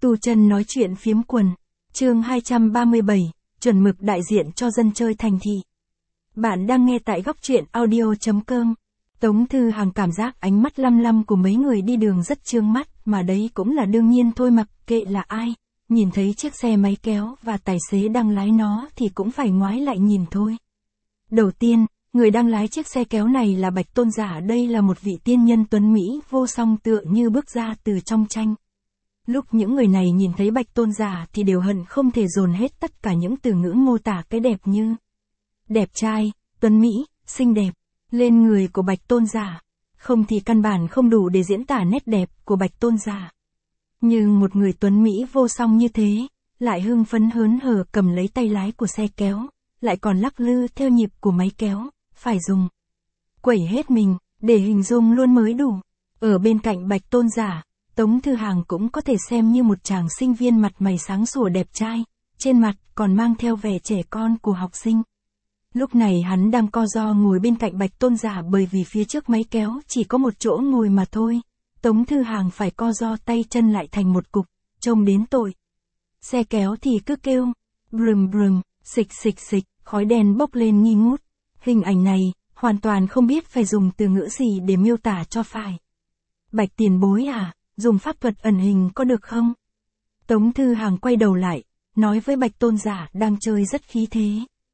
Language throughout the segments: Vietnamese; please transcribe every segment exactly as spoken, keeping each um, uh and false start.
Tu Chân nói chuyện phiếm quần, chương hai trăm ba mươi bảy, chuẩn mực đại diện cho dân chơi thành thị. Bạn đang nghe tại góc truyện audio chấm com. Tống Thư Hằng cảm giác ánh mắt lăm lăm của mấy người đi đường rất chướng mắt, mà đấy cũng là đương nhiên thôi, mặc kệ là ai, nhìn thấy chiếc xe máy kéo và tài xế đang lái nó thì cũng phải ngoái lại nhìn thôi. Đầu tiên, người đang lái chiếc xe kéo này là Bạch Tôn Giả, đây là một vị tiên nhân tuấn Mỹ vô song tựa như bước ra từ trong tranh. Lúc những người này nhìn thấy Bạch Tôn Giả thì đều hận không thể dồn hết tất cả những từ ngữ mô tả cái đẹp như đẹp trai, tuấn Mỹ, xinh đẹp, lên người của Bạch Tôn Giả. Không thì căn bản không đủ để diễn tả nét đẹp của Bạch Tôn Giả. Nhưng một người tuấn Mỹ vô song như thế, lại hưng phấn hớn hở cầm lấy tay lái của xe kéo, lại còn lắc lư theo nhịp của máy kéo, phải dùng quẩy hết mình, để hình dung luôn mới đủ. Ở bên cạnh Bạch Tôn Giả, Tống Thư Hằng cũng có thể xem như một chàng sinh viên mặt mày sáng sủa đẹp trai, trên mặt còn mang theo vẻ trẻ con của học sinh. Lúc này hắn đang co ro ngồi bên cạnh Bạch Tôn Giả, bởi vì phía trước máy kéo chỉ có một chỗ ngồi mà thôi. Tống Thư Hằng phải co ro tay chân lại thành một cục, trông đến tội. Xe kéo thì cứ kêu, brum brum, xịch xịch xịch, khói đen bốc lên nghi ngút. Hình ảnh này, hoàn toàn không biết phải dùng từ ngữ gì để miêu tả cho phải. Bạch tiền bối à, dùng pháp thuật ẩn hình có được không? Tống Thư Hằng quay đầu lại, nói với Bạch Tôn Giả đang chơi rất khí thế.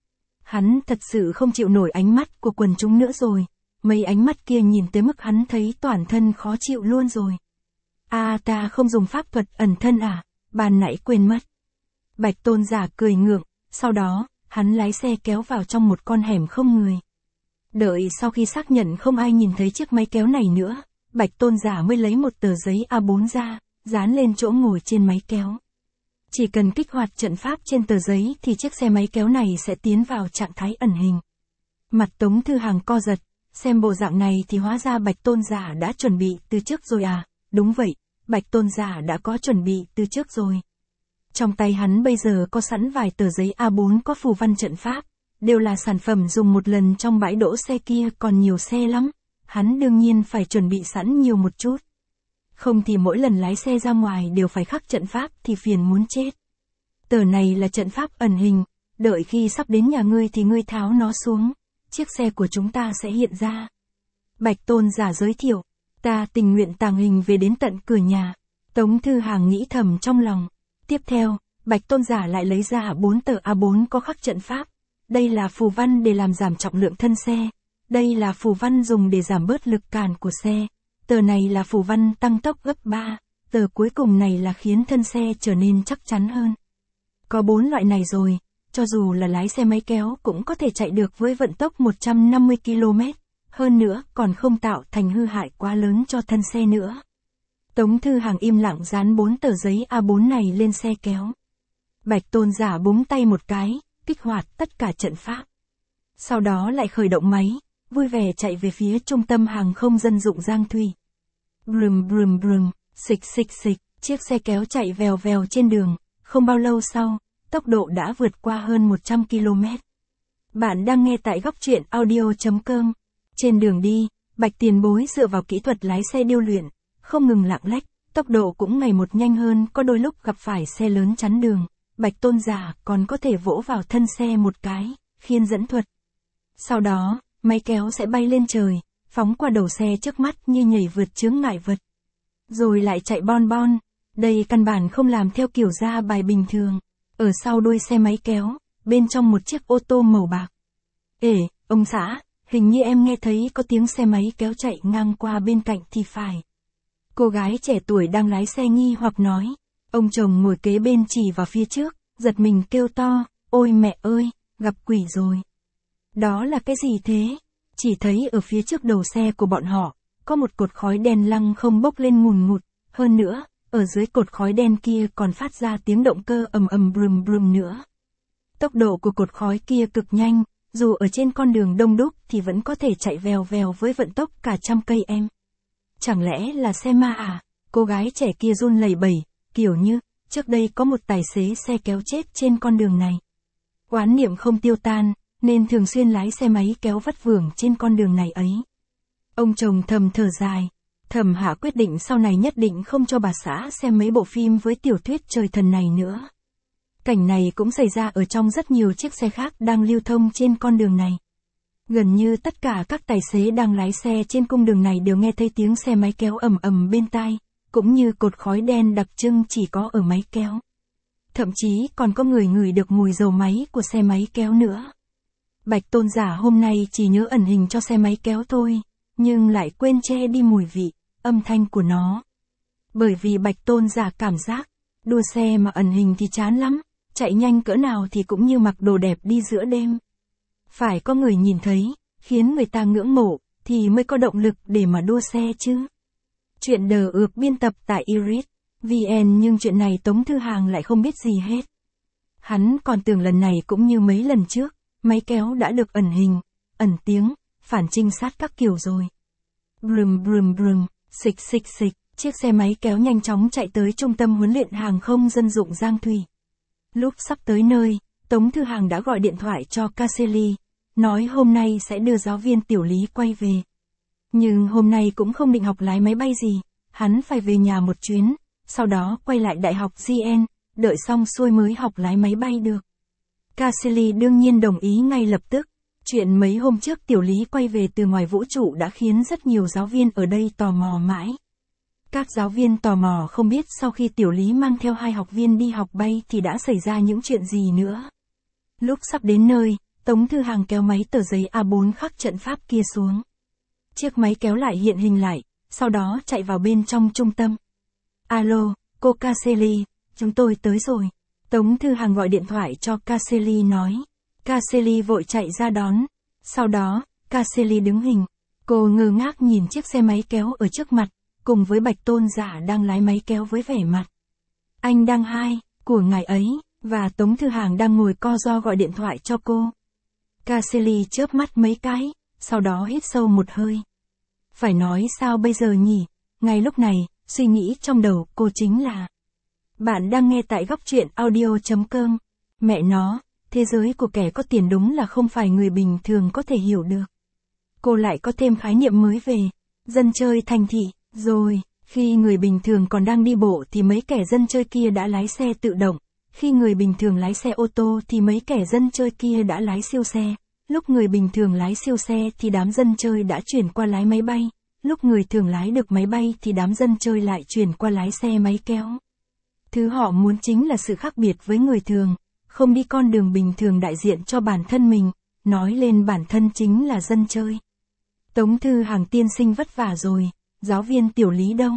Hắn thật sự không chịu nổi ánh mắt của quần chúng nữa rồi, mấy ánh mắt kia nhìn tới mức hắn thấy toàn thân khó chịu luôn rồi. À, ta không dùng pháp thuật ẩn thân à, ban nãy quên mất. Bạch Tôn Giả cười ngượng, sau đó, hắn lái xe kéo vào trong một con hẻm không người. Đợi sau khi xác nhận không ai nhìn thấy chiếc máy kéo này nữa, Bạch Tôn Giả mới lấy một tờ giấy A bốn ra, dán lên chỗ ngồi trên máy kéo. Chỉ cần kích hoạt trận pháp trên tờ giấy thì chiếc xe máy kéo này sẽ tiến vào trạng thái ẩn hình. Mặt Tống Thư Hằng co giật, xem bộ dạng này thì hóa ra Bạch Tôn Giả đã chuẩn bị từ trước rồi à, đúng vậy, Bạch Tôn Giả đã có chuẩn bị từ trước rồi. Trong tay hắn bây giờ có sẵn vài tờ giấy A bốn có phù văn trận pháp, đều là sản phẩm dùng một lần trong bãi đỗ xe kia, còn nhiều xe lắm, hắn đương nhiên phải chuẩn bị sẵn nhiều một chút. Không thì mỗi lần lái xe ra ngoài đều phải khắc trận pháp thì phiền muốn chết. Tờ này là trận pháp ẩn hình, đợi khi sắp đến nhà ngươi thì ngươi tháo nó xuống, chiếc xe của chúng ta sẽ hiện ra. Bạch Tôn Giả giới thiệu, ta tình nguyện tàng hình về đến tận cửa nhà. Tống Thư Hằng nghĩ thầm trong lòng. Tiếp theo, Bạch Tôn Giả lại lấy ra bốn tờ A bốn có khắc trận pháp. Đây là phù văn để làm giảm trọng lượng thân xe. Đây là phù văn dùng để giảm bớt lực cản của xe. Tờ này là phù văn tăng tốc gấp ba. Tờ cuối cùng này là khiến thân xe trở nên chắc chắn hơn. Có bốn loại này rồi, cho dù là lái xe máy kéo cũng có thể chạy được với vận tốc một trăm năm mươi ki lô mét. Hơn nữa còn không tạo thành hư hại quá lớn cho thân xe nữa. Tống Thư Hằng im lặng dán bốn tờ giấy A bốn này lên xe kéo. Bạch Tôn Giả búng tay một cái, kích hoạt tất cả trận pháp. Sau đó lại khởi động máy, vui vẻ chạy về phía trung tâm hàng không dân dụng Giang Thủy. Brum brum brum, xịch xịch xịch, chiếc xe kéo chạy vèo vèo trên đường, không bao lâu sau, tốc độ đã vượt qua hơn một trăm ki lô mét. Bạn đang nghe tại góc truyện audio chấm com. Trên đường đi, Bạch tiền bối dựa vào kỹ thuật lái xe điêu luyện, không ngừng lạng lách, tốc độ cũng ngày một nhanh hơn, có đôi lúc gặp phải xe lớn chắn đường, Bạch Tôn Giả còn có thể vỗ vào thân xe một cái, khiên dẫn thuật. Sau đó, máy kéo sẽ bay lên trời, phóng qua đầu xe trước mắt như nhảy vượt chướng ngại vật. Rồi lại chạy bon bon, đây căn bản không làm theo kiểu ra bài bình thường. Ở sau đuôi xe máy kéo, bên trong một chiếc ô tô màu bạc. Ê, ông xã, hình như em nghe thấy có tiếng xe máy kéo chạy ngang qua bên cạnh thì phải. Cô gái trẻ tuổi đang lái xe nghi hoặc nói. Ông chồng ngồi kế bên chỉ vào phía trước, giật mình kêu to, ôi mẹ ơi, gặp quỷ rồi. Đó là cái gì thế? Chỉ thấy ở phía trước đầu xe của bọn họ, có một cột khói đen lăng không bốc lên ngùn ngụt, hơn nữa, ở dưới cột khói đen kia còn phát ra tiếng động cơ ầm ầm brum brum nữa. Tốc độ của cột khói kia cực nhanh, dù ở trên con đường đông đúc thì vẫn có thể chạy vèo vèo với vận tốc cả trăm cây em. Chẳng lẽ là xe ma à? Cô gái trẻ kia run lẩy bẩy, kiểu như, trước đây có một tài xế xe kéo chết trên con đường này. Oán niệm không tiêu tan, nên thường xuyên lái xe máy kéo vất vưởng trên con đường này ấy. Ông chồng thầm thở dài, Thẩm Hạ quyết định sau này nhất định không cho bà xã xem mấy bộ phim với tiểu thuyết trời thần này nữa. Cảnh này cũng xảy ra ở trong rất nhiều chiếc xe khác đang lưu thông trên con đường này. Gần như tất cả các tài xế đang lái xe trên cung đường này đều nghe thấy tiếng xe máy kéo ầm ầm bên tai, cũng như cột khói đen đặc trưng chỉ có ở máy kéo. Thậm chí còn có người ngửi được mùi dầu máy của xe máy kéo nữa. Bạch Tôn giả hôm nay chỉ nhớ ẩn hình cho xe máy kéo thôi, nhưng lại quên che đi mùi vị, âm thanh của nó. Bởi vì Bạch Tôn giả cảm giác, đua xe mà ẩn hình thì chán lắm, chạy nhanh cỡ nào thì cũng như mặc đồ đẹp đi giữa đêm. Phải có người nhìn thấy, khiến người ta ngưỡng mộ, thì mới có động lực để mà đua xe chứ. Chuyện đờ ược biên tập tại iris chấm vn nhưng chuyện này Tống Thư Hàng lại không biết gì hết. Hắn còn tưởng lần này cũng như mấy lần trước, máy kéo đã được ẩn hình, ẩn tiếng, phản trinh sát các kiểu rồi. Brum brum brum, xịch xịch xịch, chiếc xe máy kéo nhanh chóng chạy tới trung tâm huấn luyện hàng không dân dụng Giang Thủy. Lúc sắp tới nơi, Tống Thư Hàng đã gọi điện thoại cho Caselli, nói hôm nay sẽ đưa giáo viên Tiểu Lý quay về. Nhưng hôm nay cũng không định học lái máy bay gì, hắn phải về nhà một chuyến, sau đó quay lại đại học giê en, đợi xong xuôi mới học lái máy bay được. Caselli đương nhiên đồng ý ngay lập tức. Chuyện mấy hôm trước Tiểu Lý quay về từ ngoài vũ trụ đã khiến rất nhiều giáo viên ở đây tò mò mãi. Các giáo viên tò mò không biết sau khi Tiểu Lý mang theo hai học viên đi học bay thì đã xảy ra những chuyện gì nữa. Lúc sắp đến nơi, Tống Thư Hàng kéo máy tờ giấy A bốn khắc trận pháp kia xuống. Chiếc máy kéo lại hiện hình lại, sau đó chạy vào bên trong trung tâm. Alo, cô Caselli, chúng tôi tới rồi. Tống Thư Hàng gọi điện thoại cho Caselli nói. Caselli vội chạy ra đón. Sau đó, Caselli đứng hình. Cô ngơ ngác nhìn chiếc xe máy kéo ở trước mặt, cùng với Bạch Tôn giả đang lái máy kéo với vẻ mặt. Anh đang hai, của ngài ấy, và Tống Thư Hàng đang ngồi co ro gọi điện thoại cho cô. Caselli chớp mắt mấy cái, sau đó hít sâu một hơi. Phải nói sao bây giờ nhỉ? Ngay lúc này, suy nghĩ trong đầu cô chính là. Bạn đang nghe tại góc truyện audio chấm com. Mẹ nó, thế giới của kẻ có tiền đúng là không phải người bình thường có thể hiểu được. Cô lại có thêm khái niệm mới về dân chơi thành thị, rồi, khi người bình thường còn đang đi bộ thì mấy kẻ dân chơi kia đã lái xe tự động, khi người bình thường lái xe ô tô thì mấy kẻ dân chơi kia đã lái siêu xe, lúc người bình thường lái siêu xe thì đám dân chơi đã chuyển qua lái máy bay, lúc người thường lái được máy bay thì đám dân chơi lại chuyển qua lái xe máy kéo. Thứ họ muốn chính là sự khác biệt với người thường, không đi con đường bình thường đại diện cho bản thân mình, nói lên bản thân chính là dân chơi. Tống Thư Hàng tiên sinh vất vả rồi, giáo viên Tiểu Lý đâu?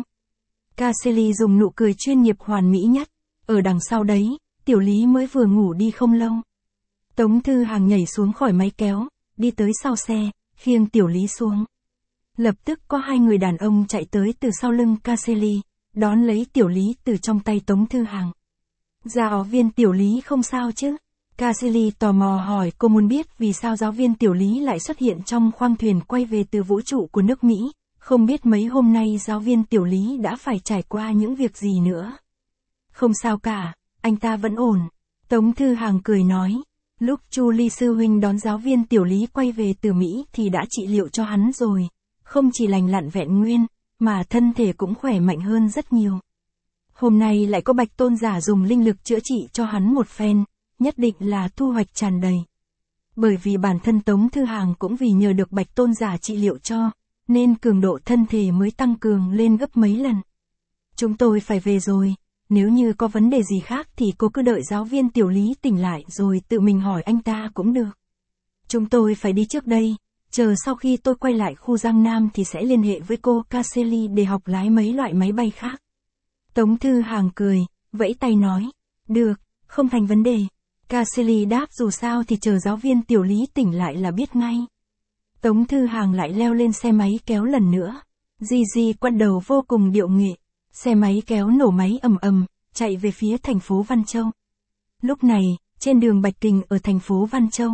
Caselli dùng nụ cười chuyên nghiệp hoàn mỹ nhất, ở đằng sau đấy, Tiểu Lý mới vừa ngủ đi không lâu. Tống Thư Hàng nhảy xuống khỏi máy kéo, đi tới sau xe, khiêng Tiểu Lý xuống. Lập tức có hai người đàn ông chạy tới từ sau lưng Caselli, đón lấy Tiểu Lý từ trong tay Tống Thư Hàng. Giáo viên Tiểu Lý không sao chứ? Caselli tò mò hỏi cô muốn biết vì sao giáo viên Tiểu Lý lại xuất hiện trong khoang thuyền quay về từ vũ trụ của nước Mỹ, không biết mấy hôm nay giáo viên Tiểu Lý đã phải trải qua những việc gì nữa. Không sao cả, anh ta vẫn ổn. Tống Thư Hàng cười nói, lúc Chu Ly sư huynh đón giáo viên Tiểu Lý quay về từ Mỹ thì đã trị liệu cho hắn rồi, không chỉ lành lặn vẹn nguyên, mà thân thể cũng khỏe mạnh hơn rất nhiều. Hôm nay lại có Bạch Tôn giả dùng linh lực chữa trị cho hắn một phen, nhất định là thu hoạch tràn đầy. Bởi vì bản thân Tống Thư Hàng cũng vì nhờ được Bạch Tôn giả trị liệu cho, nên cường độ thân thể mới tăng cường lên gấp mấy lần. Chúng tôi phải về rồi, nếu như có vấn đề gì khác thì cô cứ đợi giáo viên Tiểu Lý tỉnh lại rồi tự mình hỏi anh ta cũng được. Chúng tôi phải đi trước đây, chờ sau khi tôi quay lại khu Giang Nam thì sẽ liên hệ với cô Caselli để học lái mấy loại máy bay khác. Tống Thư Hàng cười, vẫy tay nói, được, không thành vấn đề. Caselli đáp dù sao thì chờ giáo viên Tiểu Lý tỉnh lại là biết ngay. Tống Thư Hàng lại leo lên xe máy kéo lần nữa. Di Di quay đầu vô cùng điệu nghệ. Xe máy kéo nổ máy ầm ầm, chạy về phía thành phố Văn Châu. Lúc này, trên đường Bạch Kình ở thành phố Văn Châu.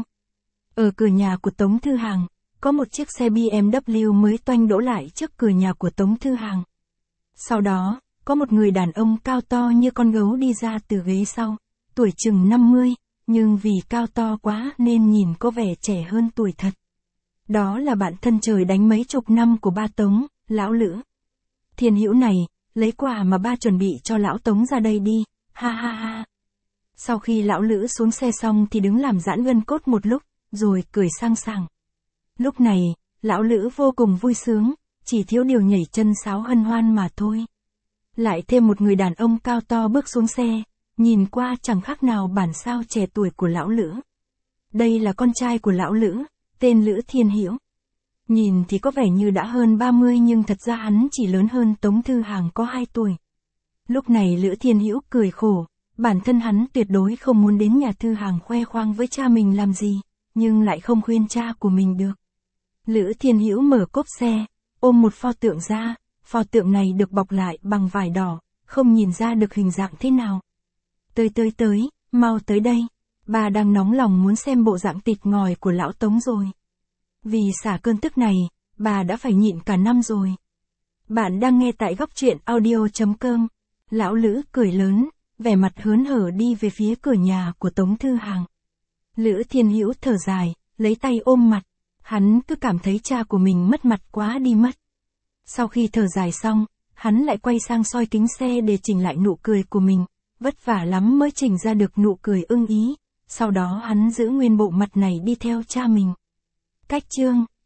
Ở cửa nhà của Tống Thư Hàng, có một chiếc xe bê em vê mới toanh đỗ lại trước cửa nhà của Tống Thư Hàng. Sau đó, có một người đàn ông cao to như con gấu đi ra từ ghế sau, tuổi chừng năm mươi, nhưng vì cao to quá nên nhìn có vẻ trẻ hơn tuổi thật. Đó là bạn thân trời đánh mấy chục năm của ba Tống, Lão Lữ. Thiên Hữu này, lấy quà mà ba chuẩn bị cho lão Tống ra đây đi, ha ha ha. Sau khi lão Lữ xuống xe xong thì đứng làm giãn gân cốt một lúc, rồi cười sang sảng. Lúc này, lão Lữ vô cùng vui sướng, chỉ thiếu điều nhảy chân sáo hân hoan mà thôi. Lại thêm một người đàn ông cao to bước xuống xe, nhìn qua chẳng khác nào bản sao trẻ tuổi của lão Lữ. Đây là con trai của lão Lữ, tên Lữ Thiên Hữu. Nhìn thì có vẻ như đã hơn ba mươi nhưng thật ra hắn chỉ lớn hơn Tống Thư Hàng có hai tuổi. Lúc này Lữ Thiên Hữu cười khổ, bản thân hắn tuyệt đối không muốn đến nhà Thư Hàng khoe khoang với cha mình làm gì, nhưng lại không khuyên cha của mình được. Lữ Thiên Hữu mở cốp xe, ôm một pho tượng ra, pho tượng này được bọc lại bằng vải đỏ, không nhìn ra được hình dạng thế nào. Tới tới tới, mau tới đây, bà đang nóng lòng muốn xem bộ dạng thịt ngòi của lão Tống rồi. Vì xả cơn tức này, bà đã phải nhịn cả năm rồi. Bạn đang nghe tại góc truyện audio chấm com. Lão Lữ cười lớn, vẻ mặt hớn hở đi về phía cửa nhà của Tống Thư Hàng. Lữ Thiên Hữu thở dài, lấy tay ôm mặt. Hắn cứ cảm thấy cha của mình mất mặt quá đi mất. Sau khi thở dài xong, hắn lại quay sang soi kính xe để chỉnh lại nụ cười của mình. Vất vả lắm mới chỉnh ra được nụ cười ưng ý. Sau đó hắn giữ nguyên bộ mặt này đi theo cha mình. Cách chương